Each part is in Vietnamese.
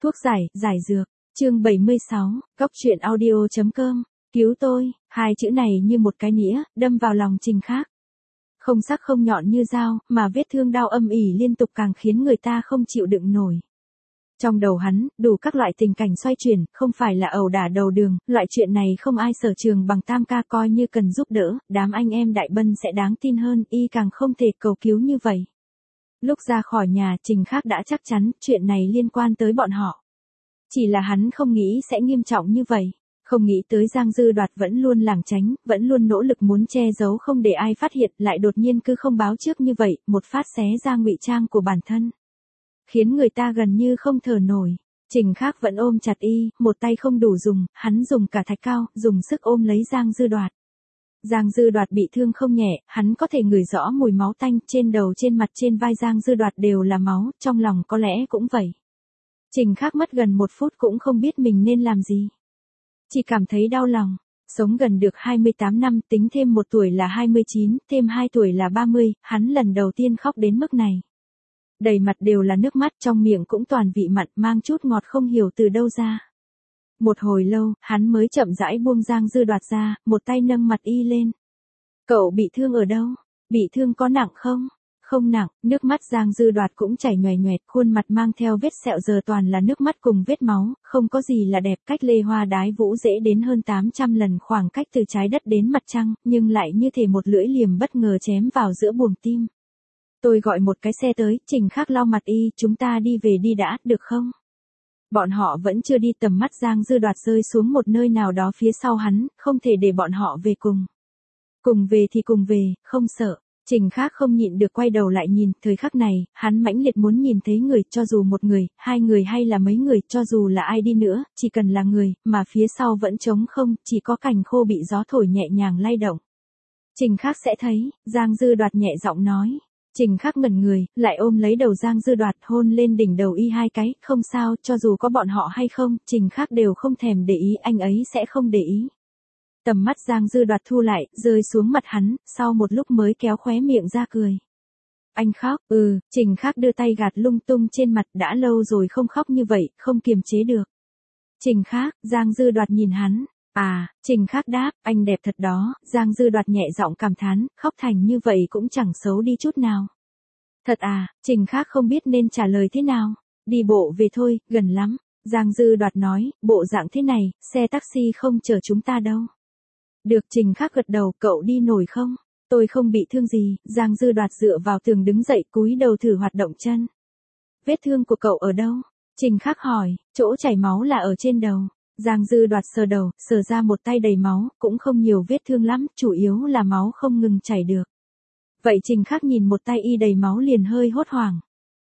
Thuốc giải dược, chương 76, Cóc truyện audio.com, cứu tôi, hai chữ này như một cái nĩa, đâm vào lòng Trình Khác. Không sắc không nhọn như dao, mà vết thương đau âm ỉ liên tục càng khiến người ta không chịu đựng nổi. Trong đầu hắn, đủ các loại tình cảnh xoay chuyển, không phải là ẩu đả đầu đường, loại chuyện này không ai sở trường bằng Tam ca, coi như cần giúp đỡ, đám anh em Đại Bân sẽ đáng tin hơn, y càng không thể cầu cứu như vậy. Lúc ra khỏi nhà, Trình Khác đã chắc chắn chuyện này liên quan tới bọn họ. Chỉ là hắn không nghĩ sẽ nghiêm trọng như vậy, không nghĩ tới Giang Dư Đoạt vẫn luôn lảng tránh, vẫn luôn nỗ lực muốn che giấu không để ai phát hiện, lại đột nhiên cứ không báo trước như vậy, một phát xé ra ngụy trang của bản thân, khiến người ta gần như không thở nổi. Trình Khác vẫn ôm chặt y, một tay không đủ dùng, hắn dùng cả thạch cao, dùng sức ôm lấy Giang Dư Đoạt. Giang Dư Đoạt bị thương không nhẹ, hắn có thể ngửi rõ mùi máu tanh, trên đầu, trên mặt, trên vai Giang Dư Đoạt đều là máu, trong lòng có lẽ cũng vậy. Trình Khác mất gần 1 phút cũng không biết mình nên làm gì. Chỉ cảm thấy đau lòng, sống gần được 28 năm, tính thêm 1 tuổi là 29, thêm 2 tuổi là 30, hắn lần đầu tiên khóc đến mức này. Đầy mặt đều là nước mắt, trong miệng cũng toàn vị mặn, mang chút ngọt không hiểu từ đâu ra. Một hồi lâu, hắn mới chậm rãi buông Giang Dư Đoạt ra, một tay nâng mặt y lên. Cậu bị thương ở đâu? Bị thương có nặng không? Không nặng, nước mắt Giang Dư Đoạt cũng chảy nhoẻn nhoẹt, khuôn mặt mang theo vết sẹo giờ toàn là nước mắt cùng vết máu, không có gì là đẹp, cách Lê Hoa Đái Vũ dễ đến hơn 800 lần, khoảng cách từ trái đất đến mặt trăng, nhưng lại như thể một lưỡi liềm bất ngờ chém vào giữa buồng tim. Tôi gọi một cái xe tới, Trình Khác lau mặt y, chúng ta đi về đi đã, được không? Bọn họ vẫn chưa đi, tầm mắt Giang Dư Đoạt rơi xuống một nơi nào đó phía sau hắn, không thể để bọn họ về cùng. Cùng về thì cùng về, không sợ. Trình Khác không nhịn được quay đầu lại nhìn, thời khắc này, hắn mãnh liệt muốn nhìn thấy người, cho dù một người, 2 người hay là mấy người, cho dù là ai đi nữa, chỉ cần là người, mà phía sau vẫn trống không, chỉ có cành khô bị gió thổi nhẹ nhàng lay động. Trình Khác sẽ thấy, Giang Dư Đoạt nhẹ giọng nói. Trình Khác ngẩn người, lại ôm lấy đầu Giang Dư Đoạt, hôn lên đỉnh đầu y 2 cái, không sao, cho dù có bọn họ hay không, Trình Khác đều không thèm để ý, anh ấy sẽ không để ý. Tầm mắt Giang Dư Đoạt thu lại, rơi xuống mặt hắn, sau một lúc mới kéo khóe miệng ra cười. Anh khóc, Trình Khác đưa tay gạt lung tung trên mặt, đã lâu rồi không khóc như vậy, không kiềm chế được. Trình Khác, Giang Dư Đoạt nhìn hắn. Trình Khác đáp, anh đẹp thật đó, Giang Dư Đoạt nhẹ giọng cảm thán, khóc thành như vậy cũng chẳng xấu đi chút nào. Thật Trình Khác không biết nên trả lời thế nào. Đi bộ về thôi, gần lắm. Giang Dư Đoạt nói, bộ dạng thế này, xe taxi không chở chúng ta đâu. Được, Trình Khác gật đầu, cậu đi nổi không? Tôi không bị thương gì. Giang Dư Đoạt dựa vào tường đứng dậy, cúi đầu thử hoạt động chân. Vết thương của cậu ở đâu? Trình Khác hỏi, chỗ chảy máu là ở trên đầu. Giang Dư Đoạt sờ đầu, sờ ra một tay đầy máu, cũng không nhiều vết thương lắm, chủ yếu là máu không ngừng chảy được. Vậy Trình Khác nhìn một tay y đầy máu liền hơi hốt hoảng.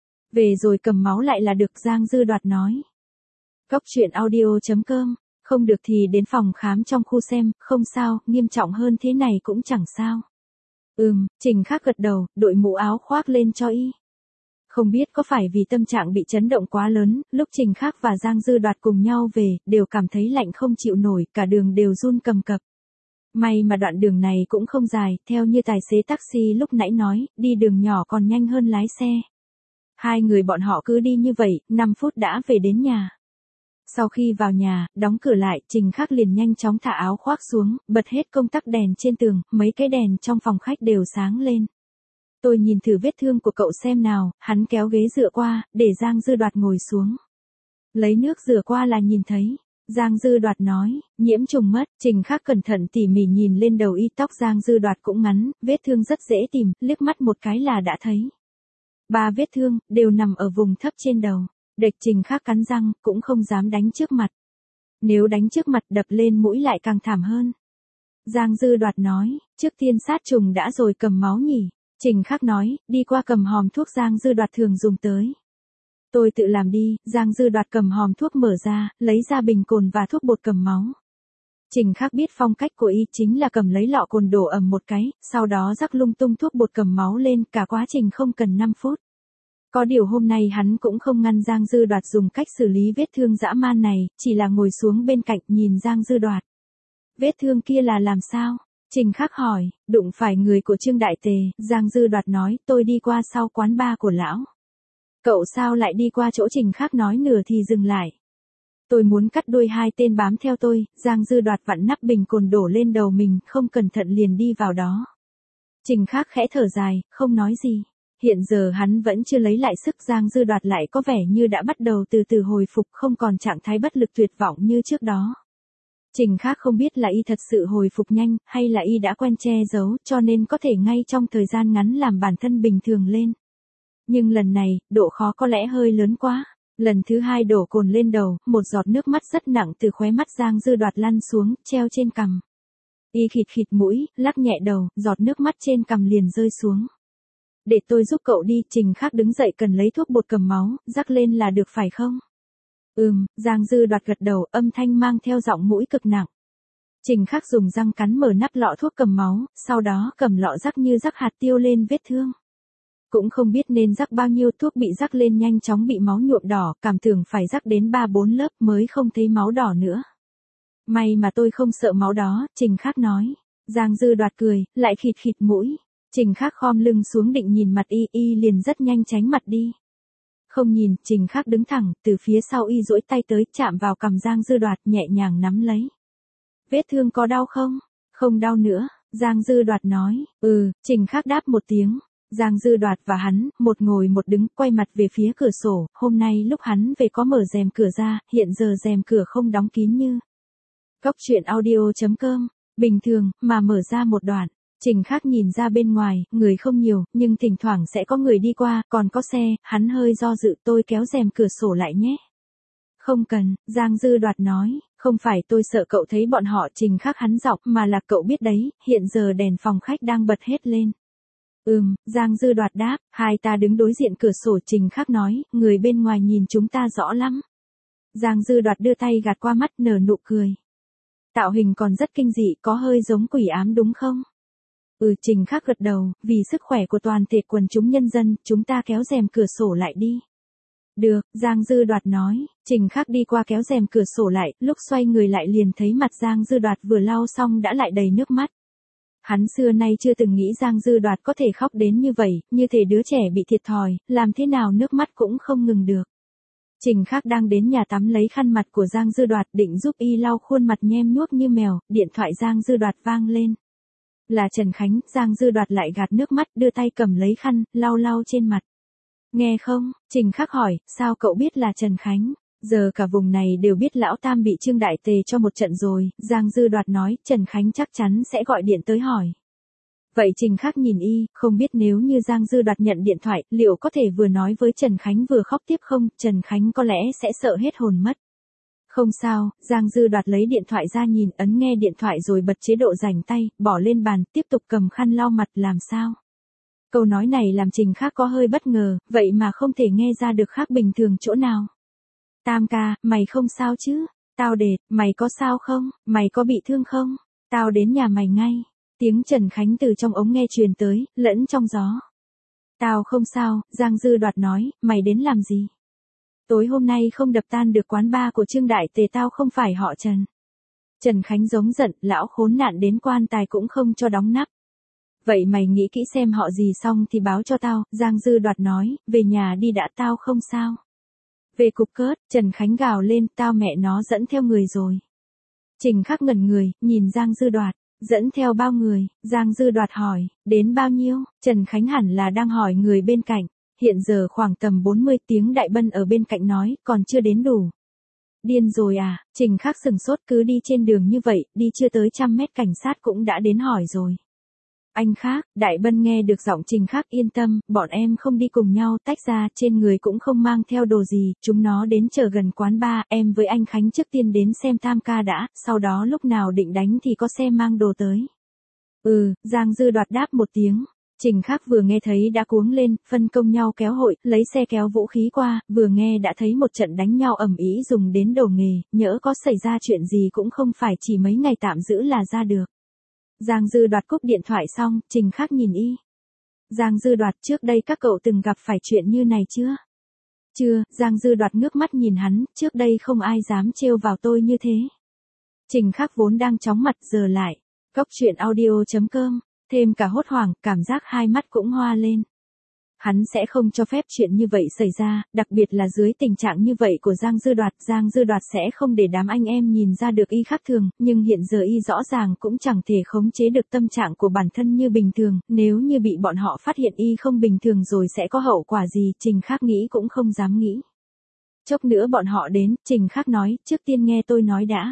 Về rồi cầm máu lại là được, Giang Dư Đoạt nói. Cóc truyện audio.com, không được thì đến phòng khám trong khu xem, không sao, nghiêm trọng hơn thế này cũng chẳng sao. Trình Khác gật đầu, đội mũ áo khoác lên cho y. Không biết có phải vì tâm trạng bị chấn động quá lớn, lúc Trình Khác và Giang Dư Đoạt cùng nhau về, đều cảm thấy lạnh không chịu nổi, cả đường đều run cầm cập. May mà đoạn đường này cũng không dài, theo như tài xế taxi lúc nãy nói, đi đường nhỏ còn nhanh hơn lái xe. 2 người bọn họ cứ đi như vậy, 5 phút đã về đến nhà. Sau khi vào nhà, đóng cửa lại, Trình Khác liền nhanh chóng thả áo khoác xuống, bật hết công tắc đèn trên tường, mấy cái đèn trong phòng khách đều sáng lên. Tôi nhìn thử vết thương của cậu xem nào, hắn kéo ghế dựa qua, để Giang Dư Đoạt ngồi xuống. Lấy nước rửa qua là nhìn thấy. Giang Dư Đoạt nói, nhiễm trùng mất. Trình Khác cẩn thận tỉ mỉ nhìn lên đầu y, tóc Giang Dư Đoạt cũng ngắn, vết thương rất dễ tìm, liếc mắt một cái là đã thấy. 3 vết thương, đều nằm ở vùng thấp trên đầu. Địch Trình Khác cắn răng, cũng không dám đánh trước mặt. Nếu đánh trước mặt đập lên mũi lại càng thảm hơn. Giang Dư Đoạt nói, trước tiên sát trùng đã rồi cầm máu nhỉ. Trình Khác nói, đi qua cầm hòm thuốc Giang Dư Đoạt thường dùng tới. Tôi tự làm đi. Giang Dư Đoạt cầm hòm thuốc mở ra, lấy ra bình cồn và thuốc bột cầm máu. Trình Khác biết phong cách của y chính là cầm lấy lọ cồn đổ ầm một cái, sau đó rắc lung tung thuốc bột cầm máu lên, cả quá trình không cần 5 phút. Có điều hôm nay hắn cũng không ngăn Giang Dư Đoạt dùng cách xử lý vết thương dã man này, chỉ là ngồi xuống bên cạnh nhìn Giang Dư Đoạt. Vết thương kia là làm sao? Trình Khác hỏi, đụng phải người của Trương Đại Tề. Giang Dư Đoạt nói, tôi đi qua sau quán bar của lão. Cậu sao lại đi qua chỗ Trình Khác nói nửa thì dừng lại. Tôi muốn cắt đuôi hai tên bám theo tôi, Giang Dư Đoạt vặn nắp bình cồn đổ lên đầu mình, không cẩn thận liền đi vào đó. Trình Khác khẽ thở dài, không nói gì. Hiện giờ hắn vẫn chưa lấy lại sức, Giang Dư Đoạt lại có vẻ như đã bắt đầu từ từ hồi phục, không còn trạng thái bất lực tuyệt vọng như trước đó. Trình Khác không biết là y thật sự hồi phục nhanh, hay là y đã quen che giấu, cho nên có thể ngay trong thời gian ngắn làm bản thân bình thường lên. Nhưng lần này, độ khó có lẽ hơi lớn quá. Lần thứ hai đổ cồn lên đầu, một giọt nước mắt rất nặng từ khóe mắt Giang Dư Đoạt lăn xuống, treo trên cằm. Y khịt khịt mũi, lắc nhẹ đầu, giọt nước mắt trên cằm liền rơi xuống. Để tôi giúp cậu đi, Trình Khác đứng dậy cần lấy thuốc bột cầm máu, rắc lên là được phải không? Giang Dư Đoạt gật đầu, âm thanh mang theo giọng mũi cực nặng. Trình Khác dùng răng cắn mở nắp lọ thuốc cầm máu, sau đó cầm lọ rắc như rắc hạt tiêu lên vết thương. Cũng không biết nên rắc bao nhiêu, thuốc bị rắc lên nhanh chóng bị máu nhuộm đỏ, cảm tưởng phải rắc đến 3-4 lớp mới không thấy máu đỏ nữa. May mà tôi không sợ máu đó, Trình Khác nói. Giang Dư Đoạt cười, lại khịt khịt mũi. Trình Khác khom lưng xuống định nhìn mặt y liền rất nhanh tránh mặt đi. Không nhìn, Trình Khác đứng thẳng, từ phía sau y duỗi tay tới, chạm vào cằm Giang Dư Đoạt, nhẹ nhàng nắm lấy. Vết thương có đau không? Không đau nữa, Giang Dư Đoạt nói. Trình Khác đáp một tiếng. Giang Dư Đoạt và hắn, một ngồi một đứng, quay mặt về phía cửa sổ, hôm nay lúc hắn về có mở rèm cửa ra, hiện giờ rèm cửa không đóng kín như. Cóc truyện audio.com, bình thường, mà mở ra một đoạn. Trình Khác nhìn ra bên ngoài, người không nhiều, nhưng thỉnh thoảng sẽ có người đi qua, còn có xe, hắn hơi do dự, tôi kéo rèm cửa sổ lại nhé. Không cần, Giang Dư Đoạt nói, không phải tôi sợ cậu thấy bọn họ. Trình Khác hắn giọng, mà là cậu biết đấy, hiện giờ đèn phòng khách đang bật hết lên. Giang Dư Đoạt đáp, hai ta đứng đối diện cửa sổ. Trình Khác nói, người bên ngoài nhìn chúng ta rõ lắm. Giang Dư Đoạt đưa tay gạt qua mắt, nở nụ cười. Tạo hình còn rất kinh dị, có hơi giống quỷ ám đúng không? Trình Khác gật đầu, vì sức khỏe của toàn thể quần chúng nhân dân, chúng ta kéo rèm cửa sổ lại đi. Được, Giang Dư Đoạt nói. Trình Khác đi qua kéo rèm cửa sổ lại, lúc xoay người lại liền thấy mặt Giang Dư Đoạt vừa lau xong đã lại đầy nước mắt. Hắn xưa nay chưa từng nghĩ Giang Dư Đoạt có thể khóc đến như vậy, như thể đứa trẻ bị thiệt thòi, làm thế nào nước mắt cũng không ngừng được. Trình Khác đang đến nhà tắm lấy khăn mặt của Giang Dư Đoạt định giúp y lau khuôn mặt nhem nhuốc như mèo, điện thoại Giang Dư Đoạt vang lên. Là Trần Khánh. Giang Dư Đoạt lại gạt nước mắt, đưa tay cầm lấy khăn, lau lau trên mặt. Nghe không? Trình Khác hỏi, sao cậu biết là Trần Khánh? Giờ cả vùng này đều biết lão tam bị Trương Đại Tề cho một trận rồi, Giang Dư Đoạt nói, Trần Khánh chắc chắn sẽ gọi điện tới hỏi. Vậy Trình Khác nhìn y, không biết nếu như Giang Dư Đoạt nhận điện thoại, liệu có thể vừa nói với Trần Khánh vừa khóc tiếp không? Trần Khánh có lẽ sẽ sợ hết hồn mất. Không sao, Giang Dư Đoạt lấy điện thoại ra nhìn, ấn nghe điện thoại rồi bật chế độ rảnh tay, bỏ lên bàn, tiếp tục cầm khăn lau mặt. Làm sao? Câu nói này làm Trình Khác có hơi bất ngờ, vậy mà không thể nghe ra được khác bình thường chỗ nào. Tam ca, mày không sao chứ? Tao đệt, mày có sao không? Mày có bị thương không? Tao đến nhà mày ngay. Tiếng Trần Khánh từ trong ống nghe truyền tới, lẫn trong gió. Tao không sao, Giang Dư Đoạt nói, mày đến làm gì? Tối hôm nay không đập tan được quán bar của Trương Đại Tề, tao không phải họ Trần. Trần Khánh giống giận, lão khốn nạn đến quan tài cũng không cho đóng nắp. Vậy mày nghĩ kỹ xem họ gì xong thì báo cho tao, Giang Dư Đoạt nói, về nhà đi đã, tao không sao. Về cục cớt, Trần Khánh gào lên, tao mẹ nó dẫn theo người rồi. Trình Khác ngẩn người, nhìn Giang Dư Đoạt, dẫn theo bao người? Giang Dư Đoạt hỏi, đến bao nhiêu? Trần Khánh hẳn là đang hỏi người bên cạnh. Hiện giờ khoảng tầm 40, tiếng Đại Bân ở bên cạnh nói, còn chưa đến đủ. Điên rồi à? Trình Khác sừng sốt, cứ đi trên đường như vậy, đi chưa tới 100 mét cảnh sát cũng đã đến hỏi rồi. Anh Khác, Đại Bân nghe được giọng Trình Khác, yên tâm, bọn em không đi cùng nhau, tách ra, trên người cũng không mang theo đồ gì, chúng nó đến chờ gần quán bar, em với anh Khánh trước tiên đến xem Tam ca đã, sau đó lúc nào định đánh thì có xe mang đồ tới. Giang Dư Đoạt đáp một tiếng. Trình Khác vừa nghe thấy đã cuống lên, phân công nhau kéo hội, lấy xe kéo vũ khí qua, vừa nghe đã thấy một trận đánh nhau ầm ĩ dùng đến đồ nghề, nhỡ có xảy ra chuyện gì cũng không phải chỉ mấy ngày tạm giữ là ra được. Giang Dư Đoạt cúp điện thoại xong, Trình Khác nhìn y. Giang Dư Đoạt, trước đây các cậu từng gặp phải chuyện như này chưa? Chưa, Giang Dư Đoạt ngước mắt nhìn hắn, trước đây không ai dám trêu vào tôi như thế. Trình Khác vốn đang chóng mặt giờ lại. Cóc truyện audio.com, thêm cả hốt hoảng, cảm giác hai mắt cũng hoa lên. Hắn sẽ không cho phép chuyện như vậy xảy ra, đặc biệt là dưới tình trạng như vậy của Giang Dư Đoạt sẽ không để đám anh em nhìn ra được y khác thường, nhưng hiện giờ y rõ ràng cũng chẳng thể khống chế được tâm trạng của bản thân như bình thường, nếu như bị bọn họ phát hiện y không bình thường rồi sẽ có hậu quả gì, Trình Khắc nghĩ cũng không dám nghĩ. Chốc nữa bọn họ đến, Trình Khắc nói, trước tiên nghe tôi nói đã.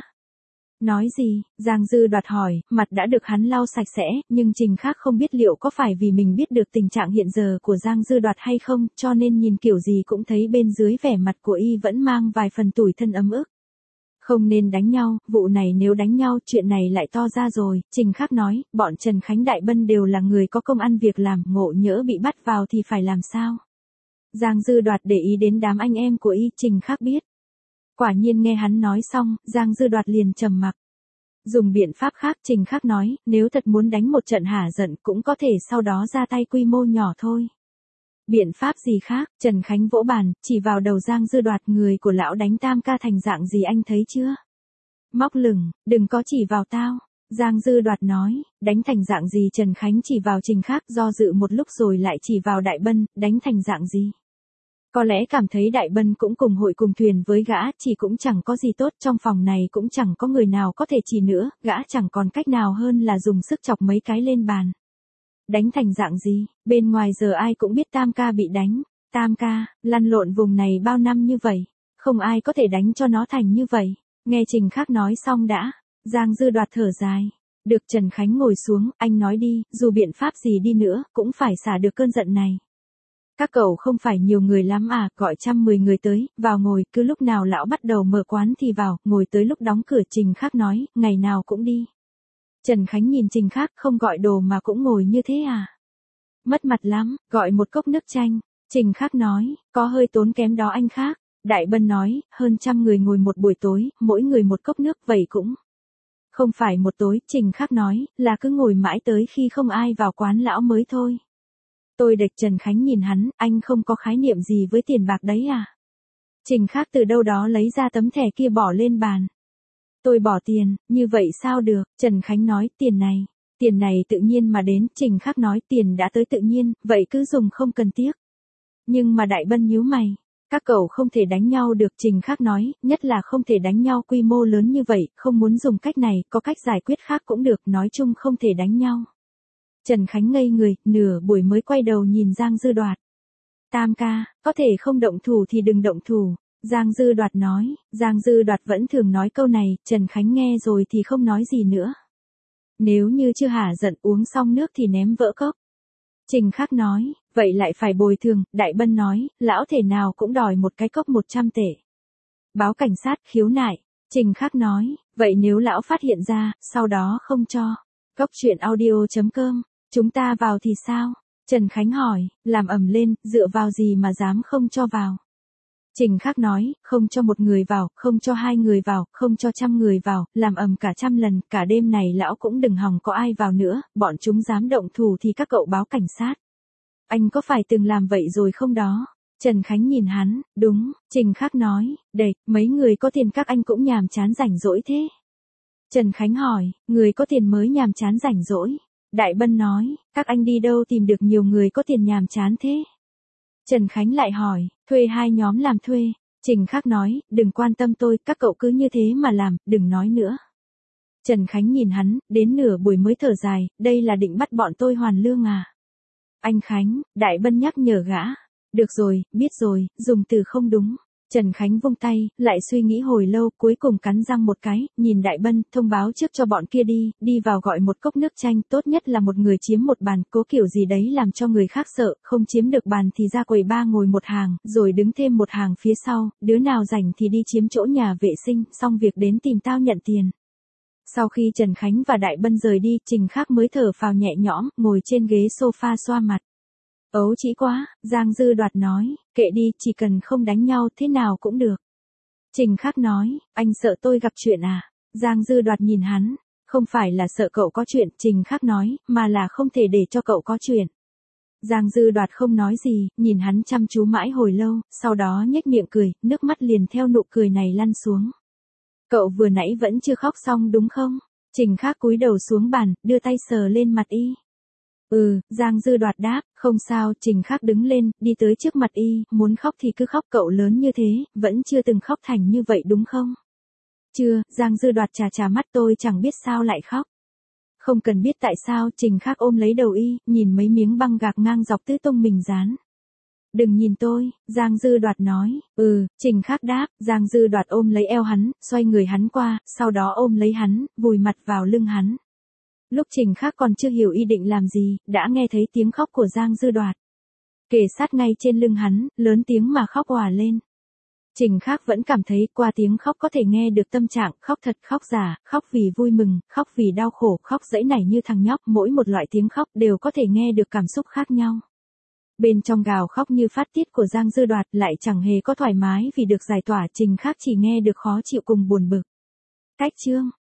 Nói gì? Giang Dư Đoạt hỏi, mặt đã được hắn lau sạch sẽ, nhưng Trình Khắc không biết liệu có phải vì mình biết được tình trạng hiện giờ của Giang Dư Đoạt hay không, cho nên nhìn kiểu gì cũng thấy bên dưới vẻ mặt của y vẫn mang vài phần tủi thân ấm ức. Không nên đánh nhau, vụ này nếu đánh nhau, chuyện này lại to ra rồi, Trình Khắc nói, bọn Trần Khánh Đại Bân đều là người có công ăn việc làm, ngộ nhỡ bị bắt vào thì phải làm sao? Giang Dư Đoạt để ý đến đám anh em của y, Trình Khắc biết. Quả nhiên nghe hắn nói xong, Giang Dư Đoạt liền trầm mặc. Dùng biện pháp khác, Trình Khắc nói, nếu thật muốn đánh một trận hả giận cũng có thể sau đó ra tay quy mô nhỏ thôi. Biện pháp gì khác? Trần Khánh vỗ bàn, chỉ vào đầu Giang Dư Đoạt, người của lão đánh Tam ca thành dạng gì anh thấy chưa? Móc lửng, đừng có chỉ vào tao. Giang Dư Đoạt nói, đánh thành dạng gì? Trần Khánh chỉ vào Trình Khắc, do dự một lúc rồi lại chỉ vào Đại Bân, đánh thành dạng gì? Có lẽ cảm thấy Đại Bân cũng cùng hội cùng thuyền với gã, chỉ cũng chẳng có gì tốt, trong phòng này cũng chẳng có người nào có thể chỉ nữa, gã chẳng còn cách nào hơn là dùng sức chọc mấy cái lên bàn. Đánh thành dạng gì? Bên ngoài giờ ai cũng biết Tam ca bị đánh. Tam ca, lăn lộn vùng này bao năm như vậy, không ai có thể đánh cho nó thành như vậy. Nghe Trình Khắc nói xong đã, Giang Dư Đoạt thở dài. Được, Trần Khánh ngồi xuống, anh nói đi, dù biện pháp gì đi nữa, cũng phải xả được cơn giận này. Các cậu không phải nhiều người lắm à, gọi 110 người tới, vào ngồi, cứ lúc nào lão bắt đầu mở quán thì vào, ngồi tới lúc đóng cửa. Trình Khắc nói, ngày nào cũng đi. Trần Khánh nhìn Trình Khắc, không gọi đồ mà cũng ngồi như thế à? Mất mặt lắm, gọi một cốc nước chanh. Trình Khắc nói, có hơi tốn kém đó anh Khắc. Đại Bân nói, hơn 100 người ngồi một buổi tối, mỗi người một cốc nước, vậy cũng không phải một tối. Trình Khắc nói, là cứ ngồi mãi tới khi không ai vào quán lão mới thôi. Tôi địch. Trần Khánh nhìn hắn, anh không có khái niệm gì với tiền bạc đấy à? Trình Khắc từ đâu đó lấy ra tấm thẻ kia bỏ lên bàn. Tôi bỏ tiền, như vậy sao được? Trần Khánh nói, tiền này tự nhiên mà đến. Trình Khắc nói, tiền đã tới tự nhiên, vậy cứ dùng không cần tiếc. Nhưng mà Đại Bân nhíu mày, các cậu không thể đánh nhau được. Trình Khắc nói, nhất là không thể đánh nhau quy mô lớn như vậy, không muốn dùng cách này, có cách giải quyết khác cũng được, nói chung không thể đánh nhau. Trần Khánh ngây người, nửa buổi mới quay đầu nhìn Giang Dư Đoạt. Tam ca, có thể không động thủ thì đừng động thủ. Giang Dư Đoạt nói, Giang Dư Đoạt vẫn thường nói câu này, Trần Khánh nghe rồi thì không nói gì nữa. Nếu như chưa hả giận uống xong nước thì ném vỡ cốc. Trình Khắc nói, vậy lại phải bồi thường. Đại Bân nói, lão thể nào cũng đòi một cái cốc 100 tệ. Báo cảnh sát, khiếu nại. Trình Khắc nói, vậy nếu lão phát hiện ra, sau đó không cho. Cốc truyện audio.com, chúng ta vào thì sao? Trần Khánh hỏi, làm ầm lên, dựa vào gì mà dám không cho vào? Trình Khắc nói, không cho một người vào, không cho 2 người vào, không cho 100 người vào, làm ầm cả 100 lần, cả đêm này lão cũng đừng hòng có ai vào nữa, bọn chúng dám động thủ thì các cậu báo cảnh sát. Anh có phải từng làm vậy rồi không đó? Trần Khánh nhìn hắn, đúng. Trình Khắc nói, đầy, mấy người có tiền các anh cũng nhàm chán rảnh rỗi thế. Trần Khánh hỏi, người có tiền mới nhàm chán rảnh rỗi. Đại Bân nói, các anh đi đâu tìm được nhiều người có tiền nhàm chán thế? Trần Khánh lại hỏi, thuê 2 nhóm làm thuê. Trình Khắc nói, đừng quan tâm tôi, các cậu cứ như thế mà làm, đừng nói nữa. Trần Khánh nhìn hắn, đến nửa buổi mới thở dài, đây là định bắt bọn tôi hoàn lương à? Anh Khánh, Đại Bân nhắc nhở gã. Được rồi, biết rồi, dùng từ không đúng. Trần Khánh vung tay, lại suy nghĩ hồi lâu, cuối cùng cắn răng một cái, nhìn Đại Bân, thông báo trước cho bọn kia đi vào gọi một cốc nước chanh, tốt nhất là một người chiếm một bàn, cố kiểu gì đấy làm cho người khác sợ, không chiếm được bàn thì ra quầy ba ngồi một hàng, rồi đứng thêm một hàng phía sau, đứa nào rảnh thì đi chiếm chỗ nhà vệ sinh, xong việc đến tìm tao nhận tiền. Sau khi Trần Khánh và Đại Bân rời đi, Trình Khắc mới thở phào nhẹ nhõm, ngồi trên ghế sofa xoa mặt. Ấu trĩ quá, Giang Dư Đoạt nói, kệ đi, chỉ cần không đánh nhau thế nào cũng được. Trình Khắc nói, anh sợ tôi gặp chuyện à? Giang Dư Đoạt nhìn hắn, không phải là sợ cậu có chuyện, Trình Khắc nói, mà là không thể để cho cậu có chuyện. Giang Dư Đoạt không nói gì, nhìn hắn chăm chú mãi hồi lâu, sau đó nhếch miệng cười, nước mắt liền theo nụ cười này lăn xuống. Cậu vừa nãy vẫn chưa khóc xong đúng không? Trình Khắc cúi đầu xuống bàn, đưa tay sờ lên mặt y. Giang Dư Đoạt đáp, không sao. Trình Khắc đứng lên, đi tới trước mặt y, muốn khóc thì cứ khóc, cậu lớn như thế, vẫn chưa từng khóc thành như vậy đúng không? Chưa. Giang Dư Đoạt chà mắt, tôi chẳng biết sao lại khóc. Không cần biết tại sao. Trình Khắc ôm lấy đầu y, nhìn mấy miếng băng gạc ngang dọc tứ tung mình dán. Đừng nhìn tôi, Giang Dư Đoạt nói. Trình Khắc đáp. Giang Dư Đoạt ôm lấy eo hắn, xoay người hắn qua, sau đó ôm lấy hắn, vùi mặt vào lưng hắn. Lúc Trình Khắc còn chưa hiểu y định làm gì, đã nghe thấy tiếng khóc của Giang Dư Đoạt. Kề sát ngay trên lưng hắn, lớn tiếng mà khóc òa lên. Trình Khắc vẫn cảm thấy qua tiếng khóc có thể nghe được tâm trạng, khóc thật, khóc giả, khóc vì vui mừng, khóc vì đau khổ, khóc dãy nảy như thằng nhóc, mỗi một loại tiếng khóc đều có thể nghe được cảm xúc khác nhau. Bên trong gào khóc như phát tiết của Giang Dư Đoạt lại chẳng hề có thoải mái vì được giải tỏa, Trình Khắc chỉ nghe được khó chịu cùng buồn bực. Cách chương